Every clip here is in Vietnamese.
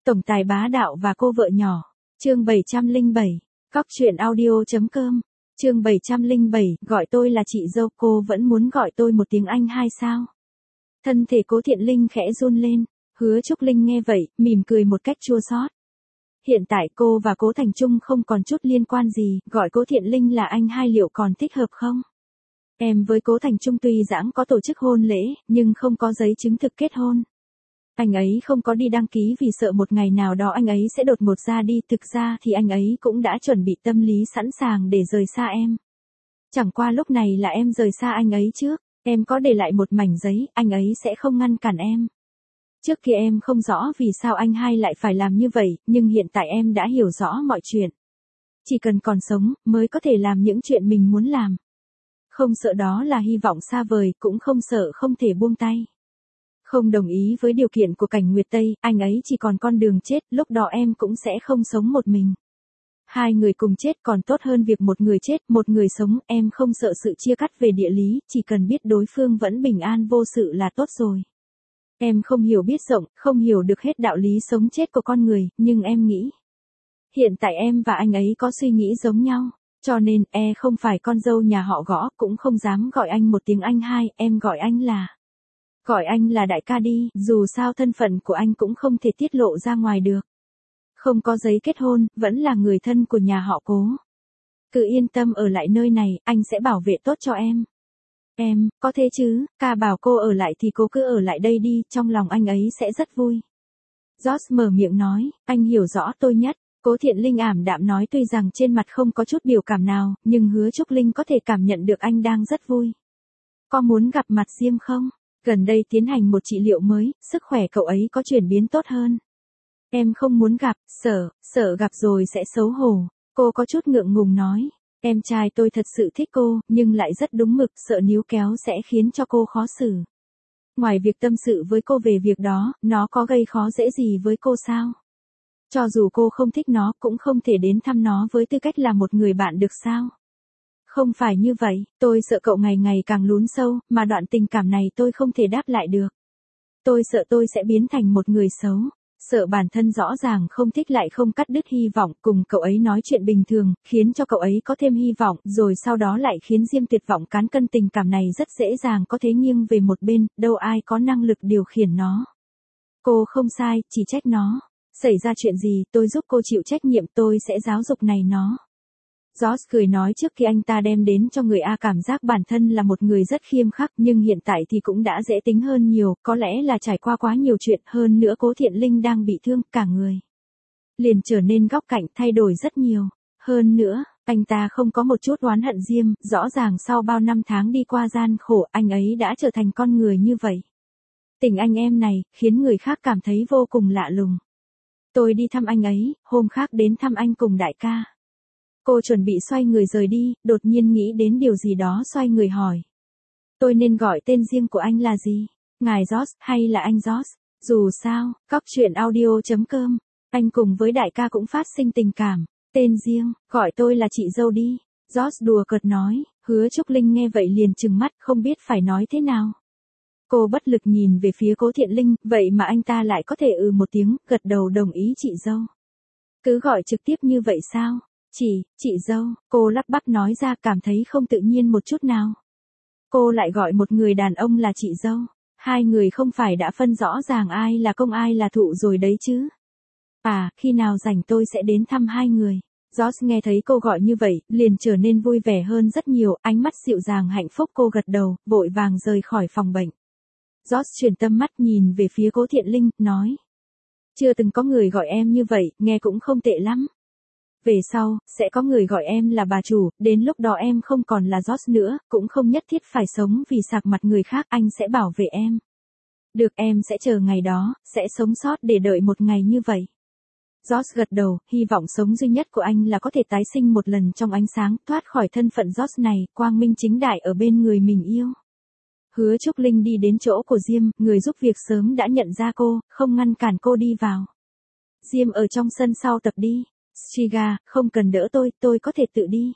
Tổng tài bá đạo và cô vợ nhỏ. Chương 707. Cóc truyện audio.com. Chương 707, gọi tôi là chị dâu, cô vẫn muốn gọi tôi một tiếng anh hai sao? Thân thể Cố Thiện Linh khẽ run lên, Hứa Trúc Linh nghe vậy, mỉm cười một cách chua xót. Hiện tại cô và Cố Thành Trung không còn chút liên quan gì, gọi Cố Thiện Linh là anh hai liệu còn thích hợp không? Em với Cố Thành Trung tuy giãng có tổ chức hôn lễ, nhưng không có giấy chứng thực kết hôn. Anh ấy không có đi đăng ký vì sợ một ngày nào đó anh ấy sẽ đột ngột ra đi, thực ra thì anh ấy cũng đã chuẩn bị tâm lý sẵn sàng để rời xa em. Chẳng qua lúc này là em rời xa anh ấy trước, em có để lại một mảnh giấy, anh ấy sẽ không ngăn cản em. Trước kia em không rõ vì sao anh hai lại phải làm như vậy, nhưng hiện tại em đã hiểu rõ mọi chuyện. Chỉ cần còn sống, mới có thể làm những chuyện mình muốn làm. Không sợ đó là hy vọng xa vời, cũng không sợ không thể buông tay. Không đồng ý với điều kiện của Cảnh Nguyệt Tây, anh ấy chỉ còn con đường chết, lúc đó em cũng sẽ không sống một mình. Hai người cùng chết còn tốt hơn việc một người chết, một người sống, em không sợ sự chia cắt về địa lý, chỉ cần biết đối phương vẫn bình an vô sự là tốt rồi. Em không hiểu biết rộng, không hiểu được hết đạo lý sống chết của con người, nhưng em nghĩ. Hiện tại em và anh ấy có suy nghĩ giống nhau, cho nên, không phải con dâu nhà họ Gõ, cũng không dám gọi anh một tiếng anh hai, em gọi anh là... Gọi anh là đại ca đi, dù sao thân phận của anh cũng không thể tiết lộ ra ngoài được. Không có giấy kết hôn, vẫn là người thân của nhà họ Cố. Cứ yên tâm ở lại nơi này, anh sẽ bảo vệ tốt cho em. Em, có thế chứ, ca bảo cô ở lại thì cô cứ ở lại đây đi, trong lòng anh ấy sẽ rất vui. George mở miệng nói, anh hiểu rõ tôi nhất. Cố Thiện Linh ảm đạm nói tuy rằng trên mặt không có chút biểu cảm nào, nhưng Hứa Trúc Linh có thể cảm nhận được anh đang rất vui. Có muốn gặp mặt Diêm không? Gần đây tiến hành một trị liệu mới, sức khỏe cậu ấy có chuyển biến tốt hơn. Em không muốn gặp, sợ gặp rồi sẽ xấu hổ. Cô có chút ngượng ngùng nói. Em trai tôi thật sự thích cô, nhưng lại rất đúng mực, sợ níu kéo sẽ khiến cho cô khó xử. Ngoài việc tâm sự với cô về việc đó, nó có gây khó dễ gì với cô sao? Cho dù cô không thích nó, cũng không thể đến thăm nó với tư cách là một người bạn được sao? Không phải như vậy, tôi sợ cậu ngày ngày càng lún sâu, mà đoạn tình cảm này tôi không thể đáp lại được. Tôi sợ tôi sẽ biến thành một người xấu. Sợ bản thân rõ ràng không thích lại không cắt đứt hy vọng, cùng cậu ấy nói chuyện bình thường, khiến cho cậu ấy có thêm hy vọng, rồi sau đó lại khiến Diêm tuyệt vọng cán cân tình cảm này rất dễ dàng có thể nghiêng về một bên, đâu ai có năng lực điều khiển nó. Cô không sai, chỉ trách nó. Xảy ra chuyện gì, tôi giúp cô chịu trách nhiệm, tôi sẽ giáo dục này nó. George cười nói trước khi anh ta đem đến cho người A cảm giác bản thân là một người rất khiêm khắc, nhưng hiện tại thì cũng đã dễ tính hơn nhiều, có lẽ là trải qua quá nhiều chuyện, hơn nữa Cố Thiện Linh đang bị thương, cả người liền trở nên góc cạnh, thay đổi rất nhiều. Hơn nữa, anh ta không có một chút oán hận Diêm, rõ ràng sau bao năm tháng đi qua gian khổ, anh ấy đã trở thành con người như vậy. Tình anh em này, khiến người khác cảm thấy vô cùng lạ lùng. Tôi đi thăm anh ấy, hôm khác đến thăm anh cùng đại ca. Cô chuẩn bị xoay người rời đi, đột nhiên nghĩ đến điều gì đó xoay người hỏi. Tôi nên gọi tên riêng của anh là gì? Ngài George, hay là anh George? Dù sao, cóc truyện audio.com, anh cùng với đại ca cũng phát sinh tình cảm. Tên riêng, gọi tôi là chị dâu đi. George đùa cợt nói, Hứa Trúc Linh nghe vậy liền trừng mắt, không biết phải nói thế nào. Cô bất lực nhìn về phía Cố Thiện Linh, vậy mà anh ta lại có thể một tiếng, gật đầu đồng ý chị dâu. Cứ gọi trực tiếp như vậy sao? Chị dâu, cô lắp bắp nói ra, cảm thấy không tự nhiên một chút nào. Cô lại gọi một người đàn ông là chị dâu. Hai người không phải đã phân rõ ràng ai là công ai là thụ rồi đấy chứ. À, khi nào rảnh tôi sẽ đến thăm hai người. George nghe thấy cô gọi như vậy, liền trở nên vui vẻ hơn rất nhiều, ánh mắt dịu dàng hạnh phúc. Cô gật đầu, vội vàng rời khỏi phòng bệnh. George chuyển tâm mắt nhìn về phía Cố Thiện Linh, nói. Chưa từng có người gọi em như vậy, nghe cũng không tệ lắm. Về sau, sẽ có người gọi em là bà chủ, đến lúc đó em không còn là George nữa, cũng không nhất thiết phải sống vì sạc mặt người khác, anh sẽ bảo vệ em. Được, em sẽ chờ ngày đó, sẽ sống sót để đợi một ngày như vậy. George gật đầu, hy vọng sống duy nhất của anh là có thể tái sinh một lần trong ánh sáng, thoát khỏi thân phận George này, quang minh chính đại ở bên người mình yêu. Hứa Trúc Linh đi đến chỗ của Diêm, người giúp việc sớm đã nhận ra cô, không ngăn cản cô đi vào. Diêm ở trong sân sau tập đi. Striga, không cần đỡ tôi có thể tự đi.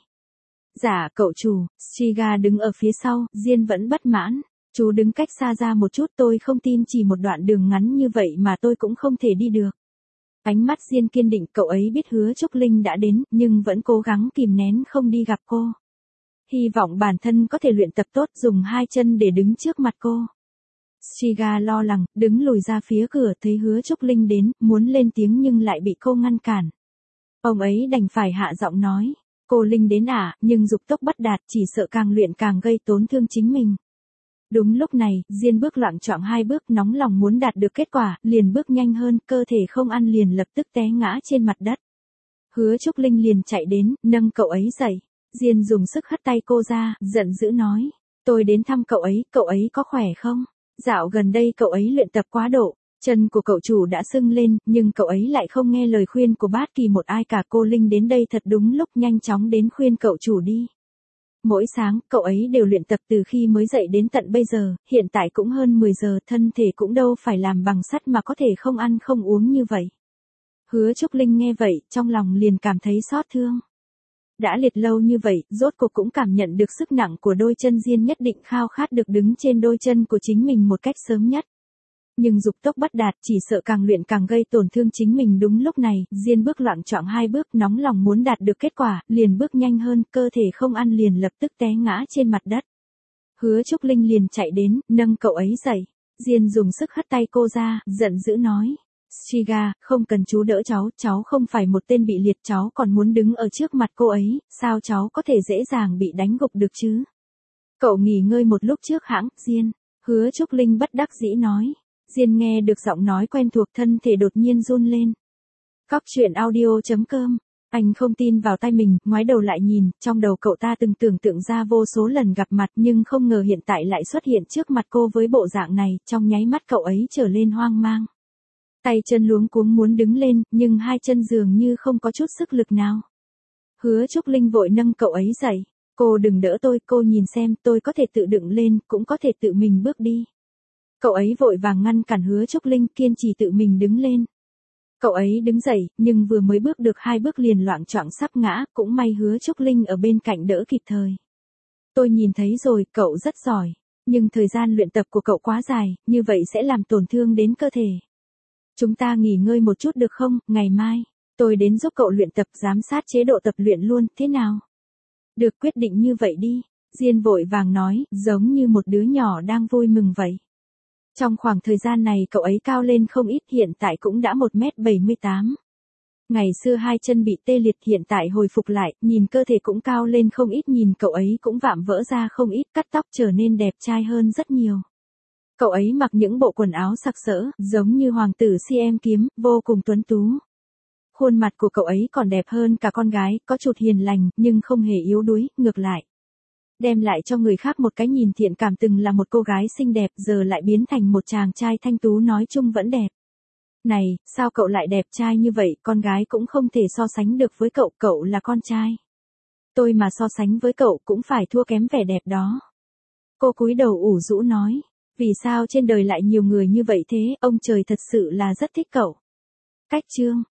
Dạ, cậu chủ. Striga đứng ở phía sau, Diên vẫn bất mãn. Chú đứng cách xa ra một chút, tôi không tin chỉ một đoạn đường ngắn như vậy mà tôi cũng không thể đi được. Ánh mắt Diên kiên định, cậu ấy biết Hứa Trúc Linh đã đến, nhưng vẫn cố gắng kìm nén không đi gặp cô. Hy vọng bản thân có thể luyện tập tốt, dùng hai chân để đứng trước mặt cô. Shiga lo lắng, đứng lùi ra phía cửa, thấy Hứa Trúc Linh đến, muốn lên tiếng nhưng lại bị cô ngăn cản. Ông ấy đành phải hạ giọng nói, cô Linh đến à, nhưng dục tốc bất đạt, chỉ sợ càng luyện càng gây tổn thương chính mình. Đúng lúc này, Diên bước loạng choạng hai bước, nóng lòng muốn đạt được kết quả, liền bước nhanh hơn, cơ thể không ăn liền lập tức té ngã trên mặt đất. Hứa Trúc Linh liền chạy đến, nâng cậu ấy dậy. Diên dùng sức hất tay cô ra, giận dữ nói, tôi đến thăm cậu ấy có khỏe không? Dạo gần đây cậu ấy luyện tập quá độ, chân của cậu chủ đã sưng lên, nhưng cậu ấy lại không nghe lời khuyên của bất kỳ một ai cả. Cô Linh đến đây thật đúng lúc, nhanh chóng đến khuyên cậu chủ đi. Mỗi sáng, cậu ấy đều luyện tập từ khi mới dậy đến tận bây giờ, hiện tại cũng hơn 10 giờ, thân thể cũng đâu phải làm bằng sắt mà có thể không ăn không uống như vậy. Hứa Trúc Linh nghe vậy, trong lòng liền cảm thấy xót thương. Đã liệt lâu như vậy, rốt cuộc cũng cảm nhận được sức nặng của đôi chân Diên, nhất định khao khát được đứng trên đôi chân của chính mình một cách sớm nhất. Nhưng dục tốc bất đạt, chỉ sợ càng luyện càng gây tổn thương chính mình. Đúng lúc này, Diên bước loạng choạng hai bước, nóng lòng muốn đạt được kết quả, liền bước nhanh hơn, cơ thể không ăn liền lập tức té ngã trên mặt đất. Hứa Trúc Linh liền chạy đến, nâng cậu ấy dậy. Diên dùng sức hất tay cô ra, giận dữ nói. Shiga, không cần chú đỡ cháu không phải một tên bị liệt, cháu còn muốn đứng ở trước mặt cô ấy, sao cháu có thể dễ dàng bị đánh gục được chứ? Cậu nghỉ ngơi một lúc trước hãng, Diên. Hứa Trúc Linh bất đắc dĩ nói. Diên nghe được giọng nói quen thuộc, thân thể đột nhiên run lên. Cóc truyện audio.com. Anh không tin vào tai mình, ngoái đầu lại nhìn, trong đầu cậu ta từng tưởng tượng ra vô số lần gặp mặt, nhưng không ngờ hiện tại lại xuất hiện trước mặt cô với bộ dạng này, trong nháy mắt cậu ấy trở lên hoang mang. Tay chân luống cuống muốn đứng lên, nhưng hai chân dường như không có chút sức lực nào. Hứa Trúc Linh vội nâng cậu ấy dậy. Cô đừng đỡ tôi, cô nhìn xem, tôi có thể tự đựng lên, cũng có thể tự mình bước đi. Cậu ấy vội vàng ngăn cản Hứa Trúc Linh, kiên trì tự mình đứng lên. Cậu ấy đứng dậy, nhưng vừa mới bước được hai bước liền loạng choạng sắp ngã, cũng may Hứa Trúc Linh ở bên cạnh đỡ kịp thời. Tôi nhìn thấy rồi, cậu rất giỏi, nhưng thời gian luyện tập của cậu quá dài, như vậy sẽ làm tổn thương đến cơ thể. Chúng ta nghỉ ngơi một chút được không, ngày mai, tôi đến giúp cậu luyện tập, giám sát chế độ tập luyện luôn, thế nào? Được, quyết định như vậy đi, Diên vội vàng nói, giống như một đứa nhỏ đang vui mừng vậy. Trong khoảng thời gian này cậu ấy cao lên không ít, hiện tại cũng đã 1m78. Ngày xưa hai chân bị tê liệt, hiện tại hồi phục lại, nhìn cơ thể cũng cao lên không ít, nhìn cậu ấy cũng vạm vỡ ra không ít, cắt tóc trở nên đẹp trai hơn rất nhiều. Cậu ấy mặc những bộ quần áo sặc sỡ, giống như hoàng tử Siam kiếm, vô cùng tuấn tú. Khuôn mặt của cậu ấy còn đẹp hơn cả con gái, có chút hiền lành, nhưng không hề yếu đuối, ngược lại. Đem lại cho người khác một cái nhìn thiện cảm, từng là một cô gái xinh đẹp, giờ lại biến thành một chàng trai thanh tú, nói chung vẫn đẹp. Này, sao cậu lại đẹp trai như vậy, con gái cũng không thể so sánh được với cậu, cậu là con trai. Tôi mà so sánh với cậu cũng phải thua kém vẻ đẹp đó. Cô cúi đầu ủ rũ nói. Vì sao trên đời lại nhiều người như vậy thế, ông trời thật sự là rất thích cậu. Cách chương